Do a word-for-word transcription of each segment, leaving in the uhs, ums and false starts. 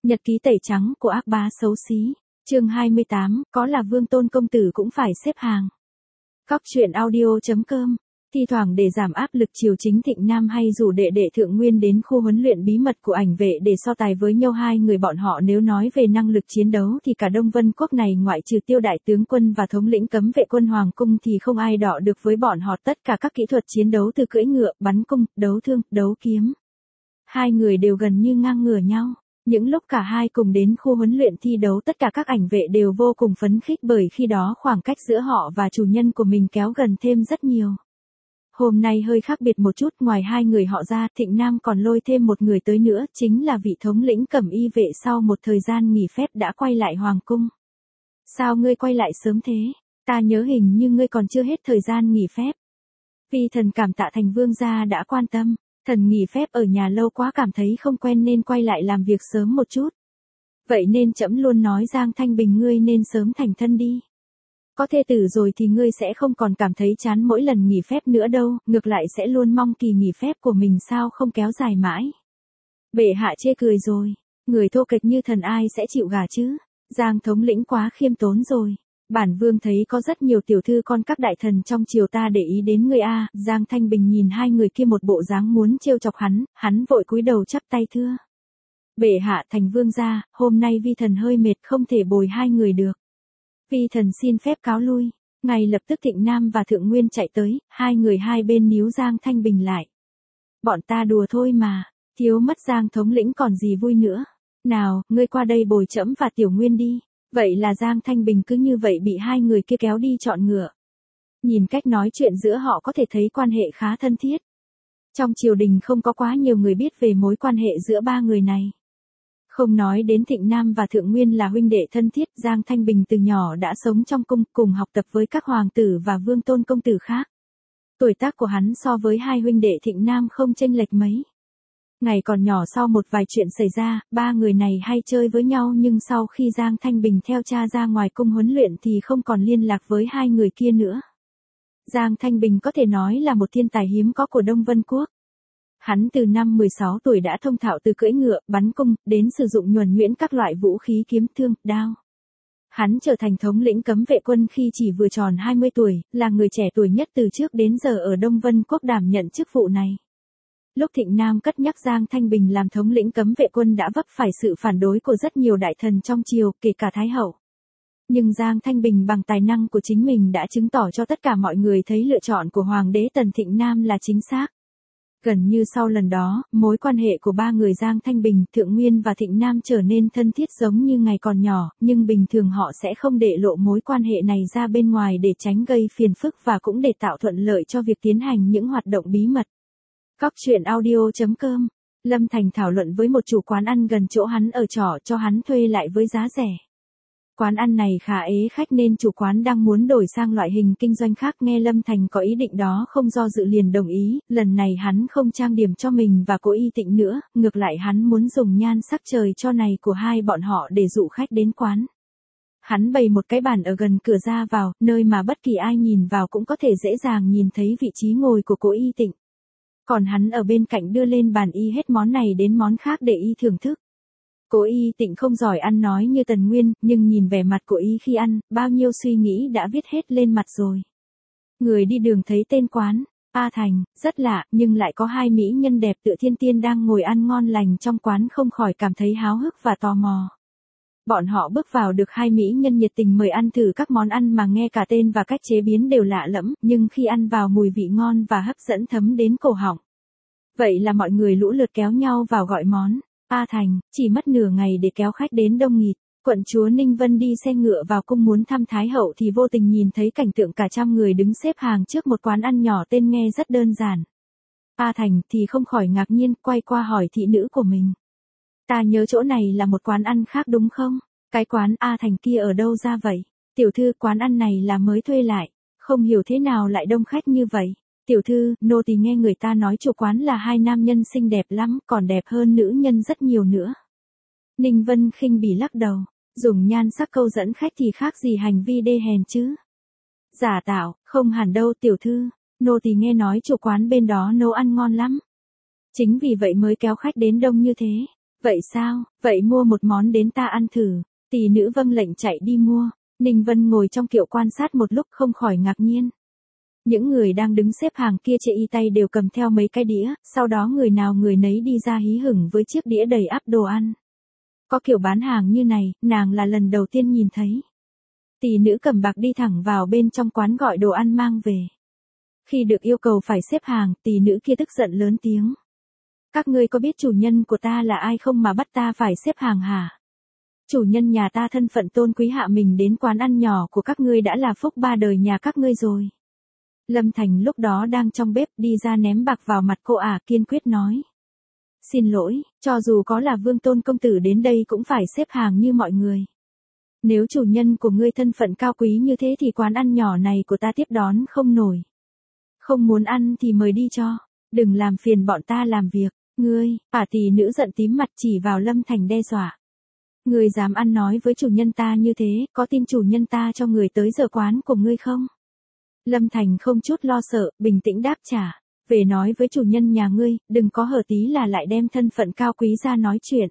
Nhật ký tẩy trắng của ác bá xấu xí. Chương hai mươi tám, có là Vương Tôn công tử cũng phải xếp hàng. Cóc truyện audio.com. Thi thoảng để giảm áp lực triều chính Thịnh Nam hay rủ đệ đệ Thượng Nguyên đến khu huấn luyện bí mật của ảnh vệ để so tài với nhau hai người bọn họ. Nếu nói về năng lực chiến đấu thì cả Đông Vân Quốc này ngoại trừ Tiêu đại tướng quân và thống lĩnh cấm vệ quân Hoàng cung thì không ai đọ được với bọn họ. Tất cả các kỹ thuật chiến đấu từ cưỡi ngựa, bắn cung, đấu thương, đấu kiếm, hai người đều gần như ngang ngửa nhau. Những lúc cả hai cùng đến khu huấn luyện thi đấu, tất cả các ảnh vệ đều vô cùng phấn khích bởi khi đó khoảng cách giữa họ và chủ nhân của mình kéo gần thêm rất nhiều. Hôm nay hơi khác biệt một chút, ngoài hai người họ ra, Thịnh Nam còn lôi thêm một người tới nữa, chính là vị thống lĩnh Cẩm Y vệ sau một thời gian nghỉ phép đã quay lại Hoàng cung. Sao ngươi quay lại sớm thế? Ta nhớ hình như ngươi còn chưa hết thời gian nghỉ phép. Phi thần cảm tạ Thành Vương gia đã quan tâm. Thần nghỉ phép ở nhà lâu quá cảm thấy không quen nên quay lại làm việc sớm một chút. Vậy nên trẫm luôn nói Giang Thanh Bình ngươi nên sớm thành thân đi. Có thê tử rồi thì ngươi sẽ không còn cảm thấy chán mỗi lần nghỉ phép nữa đâu, ngược lại sẽ luôn mong kỳ nghỉ phép của mình sao không kéo dài mãi. Bệ hạ chê cười rồi, người thô kệch như thần ai sẽ chịu gả chứ, Giang thống lĩnh quá khiêm tốn rồi. Bản vương thấy có rất nhiều tiểu thư con các đại thần trong triều ta để ý đến ngươi a. Giang Thanh Bình nhìn hai người kia một bộ dáng muốn trêu chọc hắn, hắn vội cúi đầu chắp tay thưa. Bệ hạ Thành Vương gia, hôm nay vi thần hơi mệt không thể bồi hai người được. Vi thần xin phép cáo lui. Ngay lập tức Thịnh Nam và Thượng Nguyên chạy tới, hai người hai bên níu Giang Thanh Bình lại. Bọn ta đùa thôi mà, thiếu mất Giang thống lĩnh còn gì vui nữa. Nào, ngươi qua đây bồi trẫm và Tiểu Nguyên đi. Vậy là Giang Thanh Bình cứ như vậy bị hai người kia kéo đi chọn ngựa. Nhìn cách nói chuyện giữa họ có thể thấy quan hệ khá thân thiết. Trong triều đình không có quá nhiều người biết về mối quan hệ giữa ba người này. Không nói đến Thịnh Nam và Thượng Nguyên là huynh đệ thân thiết, Giang Thanh Bình từ nhỏ đã sống trong cung cùng học tập với các hoàng tử và Vương Tôn công tử khác. Tuổi tác của hắn so với hai huynh đệ Thịnh Nam không chênh lệch mấy. Ngày còn nhỏ sau một vài chuyện xảy ra, ba người này hay chơi với nhau nhưng sau khi Giang Thanh Bình theo cha ra ngoài cung huấn luyện thì không còn liên lạc với hai người kia nữa. Giang Thanh Bình có thể nói là một thiên tài hiếm có của Đông Vân Quốc. Hắn từ năm mười sáu tuổi đã thông thạo từ cưỡi ngựa, bắn cung, đến sử dụng nhuần nhuyễn các loại vũ khí kiếm thương, đao. Hắn trở thành thống lĩnh cấm vệ quân khi chỉ vừa tròn hai mươi tuổi, là người trẻ tuổi nhất từ trước đến giờ ở Đông Vân Quốc đảm nhận chức vụ này. Lúc Thịnh Nam cất nhắc Giang Thanh Bình làm thống lĩnh cấm vệ quân đã vấp phải sự phản đối của rất nhiều đại thần trong triều, kể cả Thái hậu. Nhưng Giang Thanh Bình bằng tài năng của chính mình đã chứng tỏ cho tất cả mọi người thấy lựa chọn của Hoàng đế Tần Thịnh Nam là chính xác. Gần như sau lần đó, mối quan hệ của ba người Giang Thanh Bình, Thượng Nguyên và Thịnh Nam trở nên thân thiết giống như ngày còn nhỏ, nhưng bình thường họ sẽ không để lộ mối quan hệ này ra bên ngoài để tránh gây phiền phức và cũng để tạo thuận lợi cho việc tiến hành những hoạt động bí mật. Cóc truyện audio.com. Lâm Thành thảo luận với một chủ quán ăn gần chỗ hắn ở trọ cho hắn thuê lại với giá rẻ. Quán ăn này khá ế khách nên chủ quán đang muốn đổi sang loại hình kinh doanh khác, nghe Lâm Thành có ý định đó không do dự liền đồng ý, lần này hắn không trang điểm cho mình và cô Y Tịnh nữa, ngược lại hắn muốn dùng nhan sắc trời cho này của hai bọn họ để dụ khách đến quán. Hắn bày một cái bàn ở gần cửa ra vào, nơi mà bất kỳ ai nhìn vào cũng có thể dễ dàng nhìn thấy vị trí ngồi của cô Y Tịnh. Còn hắn ở bên cạnh đưa lên bàn y hết món này đến món khác để y thưởng thức. Cô Y Tịnh không giỏi ăn nói như Tần Nguyên, nhưng nhìn vẻ mặt của y khi ăn, bao nhiêu suy nghĩ đã viết hết lên mặt rồi. Người đi đường thấy tên quán, A Thành, rất lạ, nhưng lại có hai mỹ nhân đẹp tựa thiên tiên đang ngồi ăn ngon lành trong quán không khỏi cảm thấy háo hức và tò mò. Bọn họ bước vào được hai mỹ nhân nhiệt tình mời ăn thử các món ăn mà nghe cả tên và cách chế biến đều lạ lẫm, nhưng khi ăn vào mùi vị ngon và hấp dẫn thấm đến cổ họng. Vậy là mọi người lũ lượt kéo nhau vào gọi món. A Thành, chỉ mất nửa ngày để kéo khách đến đông nghịt. Quận chúa Ninh Vân đi xe ngựa vào cung muốn thăm Thái hậu thì vô tình nhìn thấy cảnh tượng cả trăm người đứng xếp hàng trước một quán ăn nhỏ tên nghe rất đơn giản. A Thành thì không khỏi ngạc nhiên, quay qua hỏi thị nữ của mình. Ta nhớ chỗ này là một quán ăn khác đúng không? Cái quán A Thành kia ở đâu ra vậy? Tiểu thư, quán ăn này là mới thuê lại, không hiểu thế nào lại đông khách như vậy. Tiểu thư, nô tỳ nghe người ta nói chủ quán là hai nam nhân xinh đẹp lắm, còn đẹp hơn nữ nhân rất nhiều nữa. Ninh Vân khinh bỉ lắc đầu, dùng nhan sắc câu dẫn khách thì khác gì hành vi đê hèn chứ. Giả tạo, không hẳn đâu tiểu thư, nô tỳ nghe nói chủ quán bên đó nấu ăn ngon lắm. Chính vì vậy mới kéo khách đến đông như thế. Vậy sao, vậy mua một món đến ta ăn thử. Tỷ nữ vâng lệnh chạy đi mua. Ninh Vân ngồi trong kiệu quan sát một lúc không khỏi ngạc nhiên. Những người đang đứng xếp hàng kia chê y tay đều cầm theo mấy cái đĩa, sau đó người nào người nấy đi ra hí hửng với chiếc đĩa đầy ắp đồ ăn. Có kiểu bán hàng như này, nàng là lần đầu tiên nhìn thấy. Tỷ nữ cầm bạc đi thẳng vào bên trong quán gọi đồ ăn mang về. Khi được yêu cầu phải xếp hàng, tỷ nữ kia tức giận lớn tiếng. Các ngươi có biết chủ nhân của ta là ai không mà bắt ta phải xếp hàng hả? Chủ nhân nhà ta thân phận tôn quý hạ mình đến quán ăn nhỏ của các ngươi đã là phúc ba đời nhà các ngươi rồi. Lâm Thành lúc đó đang trong bếp đi ra ném bạc vào mặt cô ả kiên quyết nói. Xin lỗi, cho dù có là Vương Tôn công tử đến đây cũng phải xếp hàng như mọi người. Nếu chủ nhân của ngươi thân phận cao quý như thế thì quán ăn nhỏ này của ta tiếp đón không nổi. Không muốn ăn thì mời đi cho, đừng làm phiền bọn ta làm việc. Ngươi, ả tỷ nữ giận tím mặt chỉ vào Lâm Thành đe dọa. Ngươi dám ăn nói với chủ nhân ta như thế, có tin chủ nhân ta cho người tới giờ quán của ngươi không? Lâm Thành không chút lo sợ, bình tĩnh đáp trả. Về nói với chủ nhân nhà ngươi, đừng có hở tí là lại đem thân phận cao quý ra nói chuyện.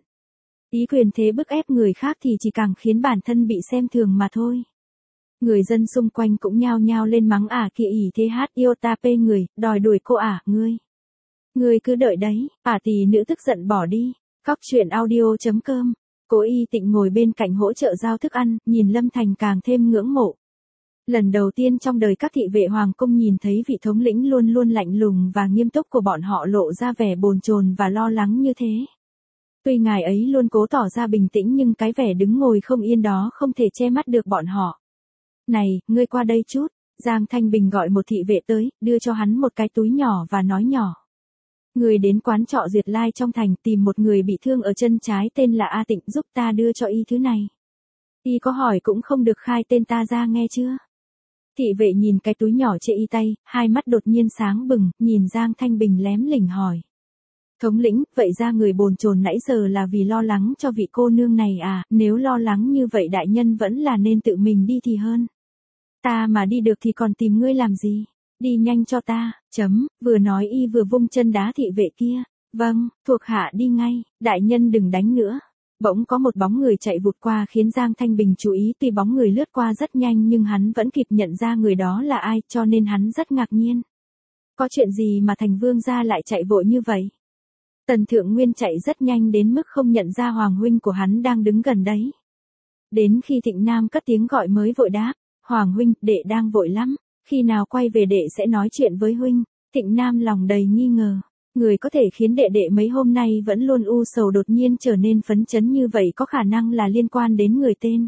Ý quyền thế bức ép người khác thì chỉ càng khiến bản thân bị xem thường mà thôi. Người dân xung quanh cũng nhao nhao lên mắng ả kia ỉ thế hát yêu ta pê người, đòi đuổi cô ả, ngươi. Ngươi cứ đợi đấy, ả tỷ nữ tức giận bỏ đi. Cóc truyện audio chấm com. Cố Y Tịnh ngồi bên cạnh hỗ trợ giao thức ăn, nhìn Lâm Thành càng thêm ngưỡng mộ. Lần đầu tiên trong đời các thị vệ hoàng cung nhìn thấy vị thống lĩnh luôn luôn lạnh lùng và nghiêm túc của bọn họ lộ ra vẻ bồn chồn và lo lắng như thế. Tuy ngài ấy luôn cố tỏ ra bình tĩnh nhưng cái vẻ đứng ngồi không yên đó không thể che mắt được bọn họ. Này, ngươi qua đây chút. Giang Thanh Bình gọi một thị vệ tới, đưa cho hắn một cái túi nhỏ và nói nhỏ. Người đến quán trọ Duyệt Lai trong thành tìm một người bị thương ở chân trái tên là A Tịnh giúp ta đưa cho y thứ này. Y có hỏi cũng không được khai tên ta ra nghe chưa? Thị vệ nhìn cái túi nhỏ chê y tay, hai mắt đột nhiên sáng bừng, nhìn Giang Thanh Bình lém lỉnh hỏi. Thống lĩnh, vậy ra người bồn chồn nãy giờ là vì lo lắng cho vị cô nương này à, nếu lo lắng như vậy đại nhân vẫn là nên tự mình đi thì hơn. Ta mà đi được thì còn tìm ngươi làm gì? Đi nhanh cho ta, chấm, vừa nói y vừa vung chân đá thị vệ kia. Vâng, thuộc hạ đi ngay, đại nhân đừng đánh nữa. Bỗng có một bóng người chạy vụt qua khiến Giang Thanh Bình chú ý, tuy bóng người lướt qua rất nhanh nhưng hắn vẫn kịp nhận ra người đó là ai, cho nên hắn rất ngạc nhiên. Có chuyện gì mà thành vương gia lại chạy vội như vậy? Tần Thượng Nguyên chạy rất nhanh đến mức không nhận ra Hoàng huynh của hắn đang đứng gần đấy. Đến khi Thịnh Nam cất tiếng gọi mới vội đáp, Hoàng huynh, đệ đang vội lắm, khi nào quay về đệ sẽ nói chuyện với huynh. Thịnh Nam lòng đầy nghi ngờ. Người có thể khiến đệ đệ mấy hôm nay vẫn luôn u sầu đột nhiên trở nên phấn chấn như vậy có khả năng là liên quan đến người tên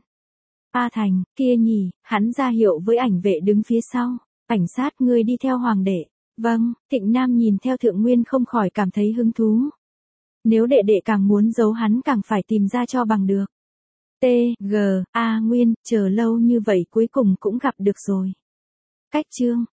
A Thành, kia nhỉ, hắn ra hiệu với ảnh vệ đứng phía sau. Ảnh sát ngươi đi theo hoàng đệ. Vâng, Thịnh Nam nhìn theo Thượng Nguyên không khỏi cảm thấy hứng thú. Nếu đệ đệ càng muốn giấu hắn càng phải tìm ra cho bằng được. T, G, A Nguyên, chờ lâu như vậy cuối cùng cũng gặp được rồi. Cách chương.